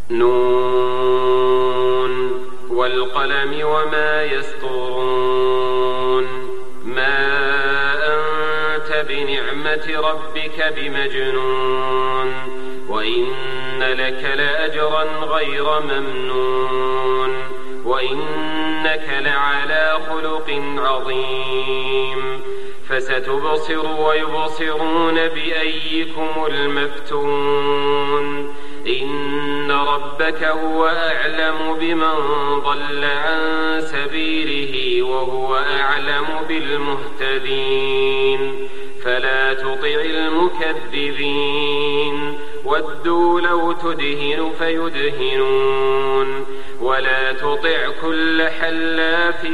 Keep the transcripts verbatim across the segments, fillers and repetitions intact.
نون والقلم وما يسطرون ما أنت بنعمة ربك بمجنون وإن لك لأجرا غير ممنون وإنك لعلى خلق عظيم فستبصر ويبصرون بأيكم المفتون إن ربك هو أعلم بمن ضل عن سبيله وهو أعلم بالمهتدين فلا تطع المكذبين ودوا لو تدهن فيدهنون ولا تطع كل حلاف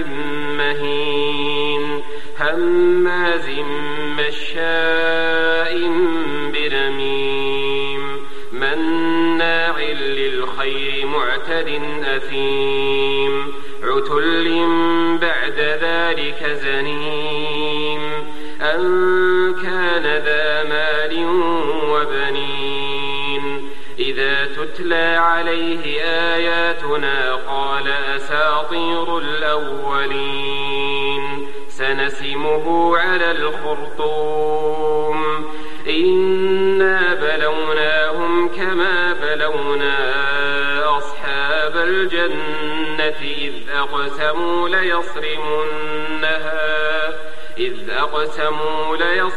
مهين هماز مشاء بنميم مناع للخير معتد أثيم عتل بعد ذلك زنيم أن كان ذا مال وبنين إذا تتلى عليه آياتنا قال أساطير الأولين سنسمه على الخرطوم إنا بلوناهم كما بلونا أصحاب الجنة إذ أقسموا ليصرمنها إذ أقسموا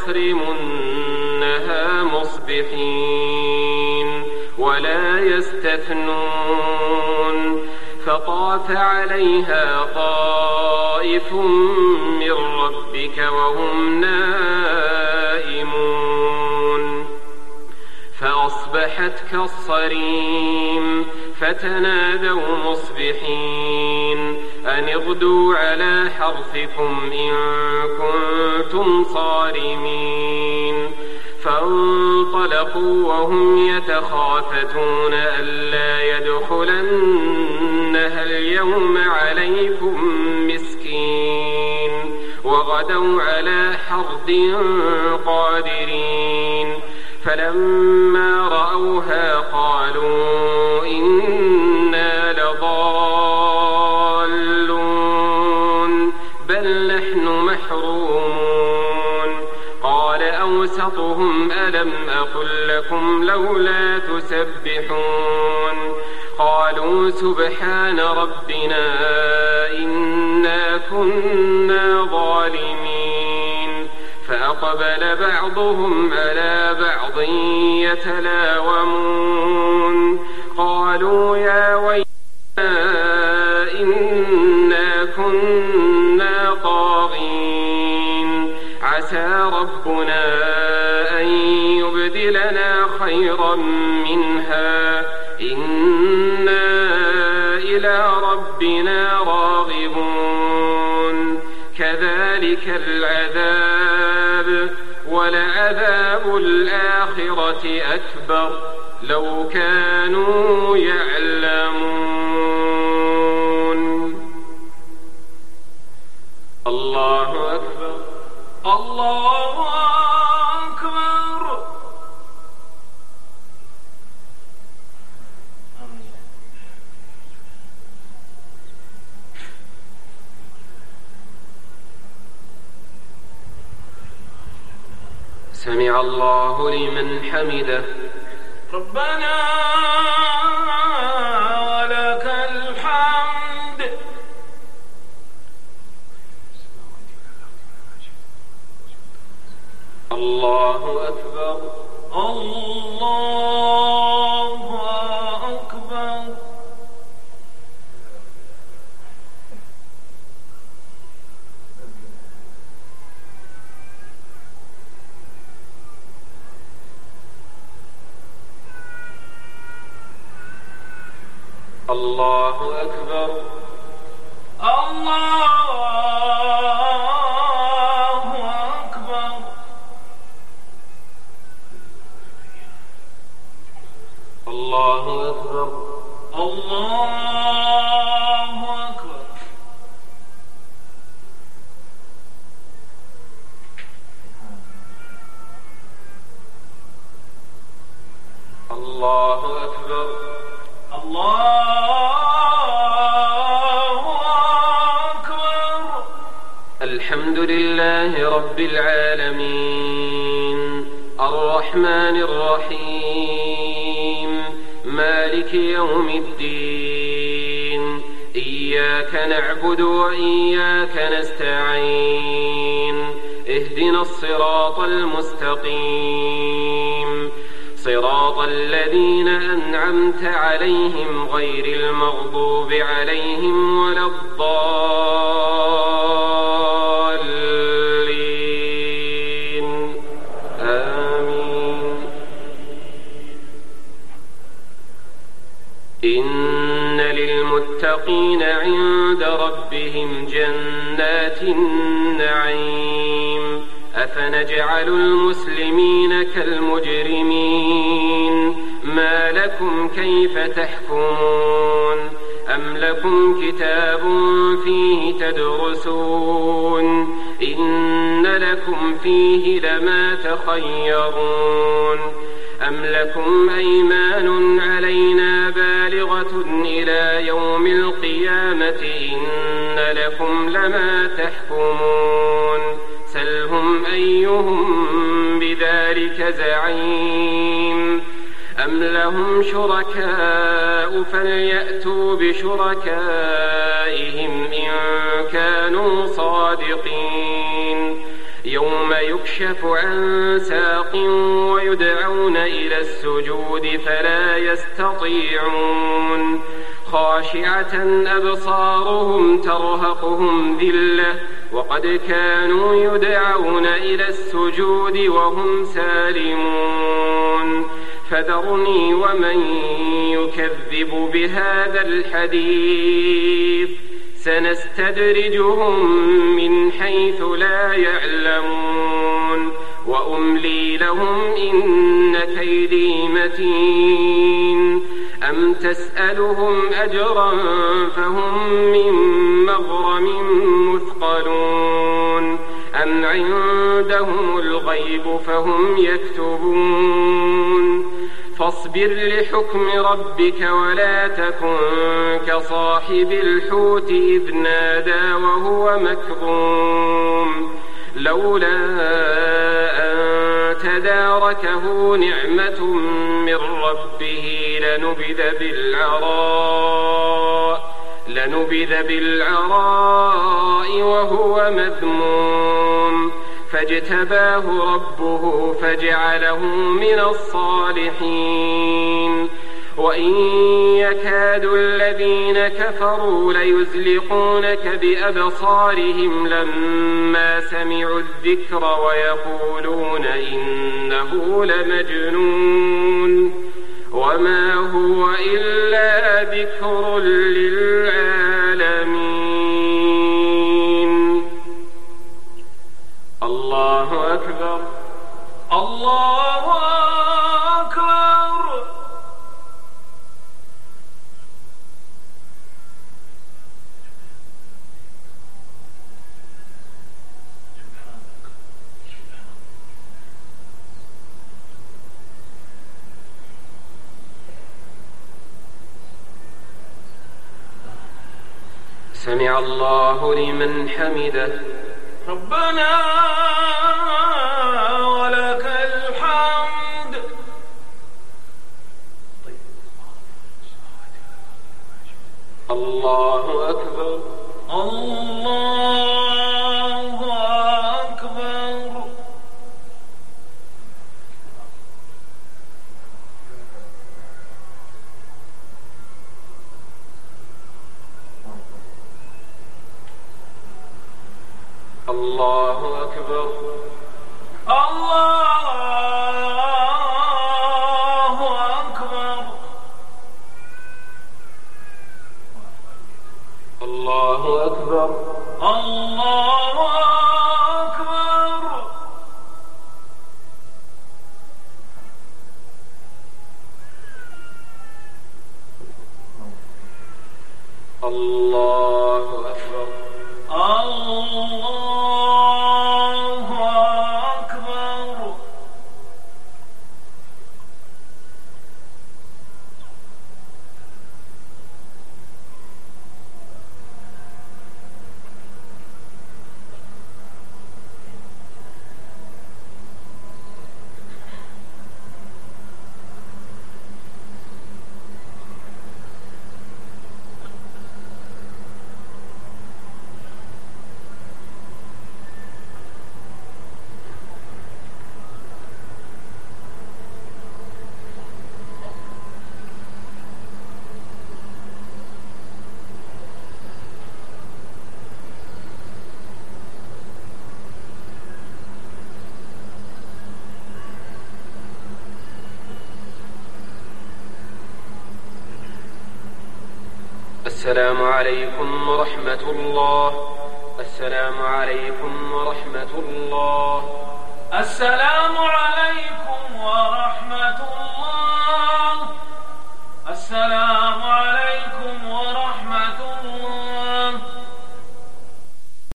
ليصرمنها مصبحين ولا يستثنون فطاف عليها طائف من ربك وهم نائمون فأصبحت كالصريم فتنادوا مصبحين أن اغدوا على حرثكم إن كنتم صارمين فانطلقوا وهم يتخافتون ألا يدخلنها اليوم عليكم مسكين وغدوا على حرد قادرين فلما رأوها قالوا إنا لضالون بل نحن محرومون قال أوسطهم ألم أقل لكم لولا تسبحون قالوا سبحان ربنا إنا كنا ظالمين فأقبل بعضهم على بعض يتلاومون قالوا يا ويلنا إنا كنا طاغين عسى ربنا أن يبدلنا خيرا منها إنا إلى ربنا راغبون كذلك العذاب ولعذاب الآخرة أكبر لو كانوا يعلمون. الله أكبر الله أكبر. سمع الله لمن حمده ربنا ولك الحمد. الله أكبر الله أكبر. الله أكبر الله أكبر. الله أكبر الله أكبر. الله أكبر الله الله أكبر. الحمد لله رب العالمين الرحمن الرحيم مالك يوم الدين إياك نعبد وإياك نستعين اهدنا الصراط المستقيم صراط الذين أنعمت عليهم غير المغضوب عليهم ولا الضالين آمين. إن للمتقين عند ربهم جنات النعيم أفنجعل المسلمين كالمجرمين ما لكم كيف تحكمون أم لكم كتاب فيه تدرسون إن لكم فيه لما تخيرون أم لكم أيمان علينا بالغة إلى يوم القيامة إن لكم لما تحكمون سلهم أيهم بذلك زعيم أم لهم شركاء فليأتوا بشركائهم إن كانوا صادقين يوم يكشف عن ساق ويدعون إلى السجود فلا يستطيعون خاشعة أبصارهم ترهقهم ذلة وقد كانوا يدعون إلى السجود وهم سالمون فذرني ومن يكذب بهذا الحديث سنستدرجهم من حيث لا يعلمون وأملي لهم إن كيدي متين أم تسألهم أجرا فهم من مغرم مثقلون أم عندهم الغيب فهم يكتبون فاصبر لحكم ربك ولا تكن كصاحب الحوت إذ نادى وهو مكظوم لولا أن تداركه نعمة من ربه لنبذ بالعراء لنبذ بالعراء وهو مذموم فاجتباه ربه فجعله من الصالحين وإن يكاد الذين كفروا ليزلقونك بأبصارهم لما سمعوا الذكر ويقولون إنه لمجنون وما هو إلا ذكر للعالمين. الله أكبر. الله أكبر. سمع الله لمن حمده. ربنا ولك الحمد. الله أكبر. الله أكبر. الله أكبر. الله أكبر. الله أكبر. الله أكبر. الله أكبر. الله أكبر. السلام عليكم ورحمة الله. السلام عليكم ورحمة الله. السلام عليكم ورحمة الله. السلام